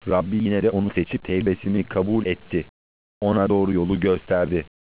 Rabbi yine de onu seçip tevbesini kabul etti. Ona doğru yolu gösterdi.